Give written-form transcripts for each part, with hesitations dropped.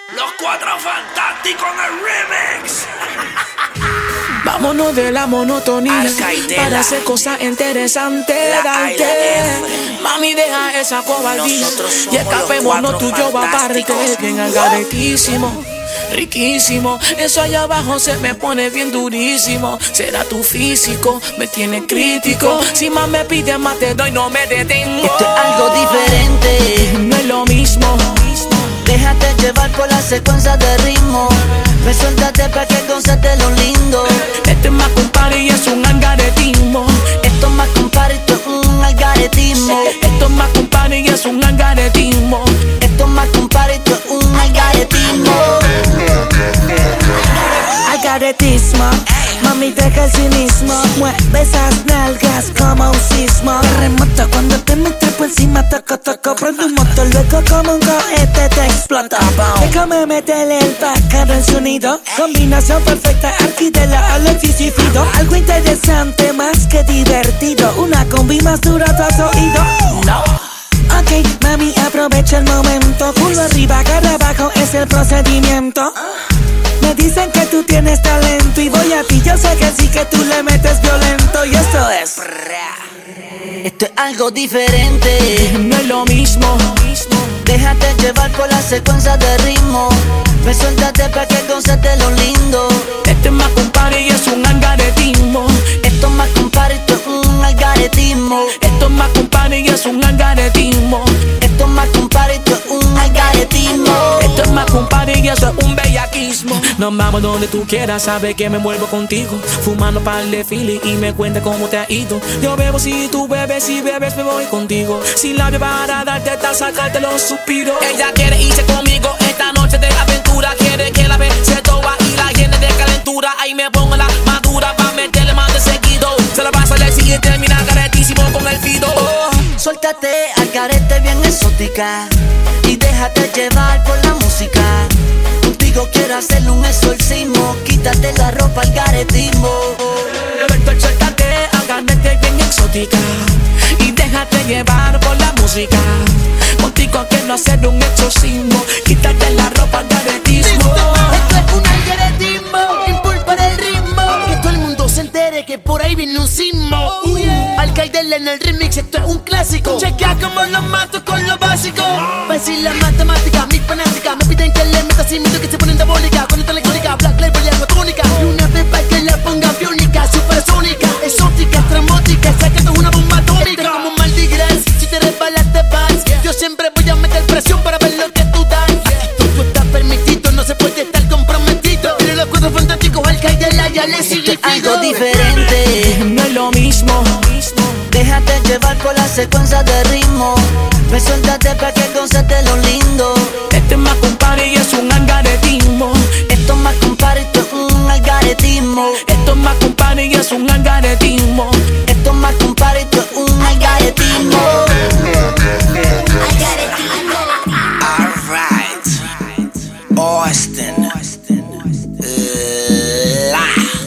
Los Cuatro Fantásticos en el remix. Vámonos de la monotonía para hacer cosas interesantes. Mami, deja esa cobardía y escapémonos tú y yo aparte. Bien algaretísimo, riquísimo. Eso allá abajo se me pone bien durísimo. Será tu físico, me tiene crítico. Si más me pides más te doy, no me detengo. Esto es algo diferente, no es lo mismo. Déjate llevar por la secuencia de ritmo. Me suéltate pa' que goces lo lindo. Este es más compadre y es un algaretismo. Esto es más compadre, esto es un algaretismo. Esto es más compadre y es un algaretismo. Esto es más compadre, esto es un algaretismo. Algaretismo, mami deja el cinismo. Mueve esas nalgas como un sismo. Terremoto cuando te metes por encima, toco, toco. Prende un motor luego como un cohete te explota. Déjame meterle el pájaro en su nido. Combinación perfecta, Arquidela, Alexis y Fido. Algo interesante, más que divertido. Una combi más dura, ¿tú has oído? No. Ok, mami, aprovecha el momento. Culo arriba, cara abajo, es el procedimiento. Me dicen que tú tienes talento y voy a ti, yo sé que sí que tú le metes violento. Y esto es algo diferente, no es lo mismo. Déjate llevar por la secuencia de ritmo. Me suéltate pa' que goces lo lindo. Este es más compadre y es un algaretismo. Esto es más compadre, esto es un algaretismo. Esto es más compadre y es un algaretismo. Esto es más compadre, esto es un algaretismo. Esto es más compadre y eso es un bellaquismo. Nos vamos donde tú quieras, sabes que me vuelvo contigo. Fumando par de fili y me cuenta cómo te ha ido. Yo bebo si tú bebes, si bebes me voy contigo. Sin labio para darte tal, sacarte los suspiros. Ella quiere irse conmigo esta noche de aventura. Quiere que la se toba y la llene de calentura. Ahí me pongo la madura pa' meterle más de seguido. Se la pasa al y termina caretísimo con el fido. Suéltate al carete bien exótica y déjate llevar por la música. Contigo quiero hacerle un exorcismo. Quítate la ropa al caretismo. Suéltate al carete bien exótica y déjate llevar por la música. Contigo quiero hacer un exorcismo. Quítate la ropa al caretismo. Esto es un algaretismo, impulpa del ritmo. Que todo el mundo se entere que por ahí viene un sismo. Alcaidela en el remix, esto es un clásico. Chequea como los mato con lo básico. Fácil la matemática, mis fanáticas me piden que le meta sin miedo que se ponen diabólica. Con esta electrónica, black label y algo tónica. Y una pepa que la ponga biónica, supersónica, exótica, estrambótica. Sacando una bomba atómica. Como un maldigras, si te resbalas te vas. Yo siempre voy a meter presión para ver lo que tú das. Aquí todo está permitido, no se puede estar comprometido. Pero los Cuatro Fantásticos, Alcaidela ya le sigue algo diferente, no es lo mismo. Déjate llevar por la secuencia de ritmo. Me suéltate pa' que goces lo lindo. Este es más compadre y es un algaretismo. Esto es más compadre, esto es un algaretismo. Esto es más compadre y es un algaretismo. Esto es más compadre, esto es un algaretismo. Alright, Austin, La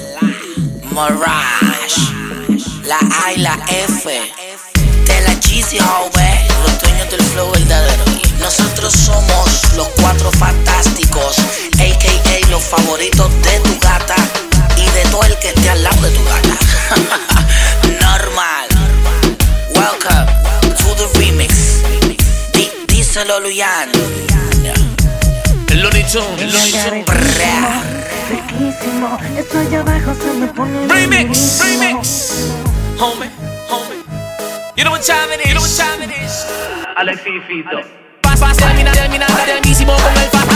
Mirage, la A y la F de la Jeezy Howe, los dueños del flow verdadero. Nosotros somos los Cuatro Fantásticos, a.k.a. los favoritos de tu gata y de todo el que esté al lado de tu gata. Normal. Welcome to the remix. Díselo, Luyan. El Looney Tunes. Riquísimo, esto allá abajo se me pone remix, remix. Homie, homie. You know what time it is, you know what time it is. Alexis Fito. Termina, termina, terminísimo con el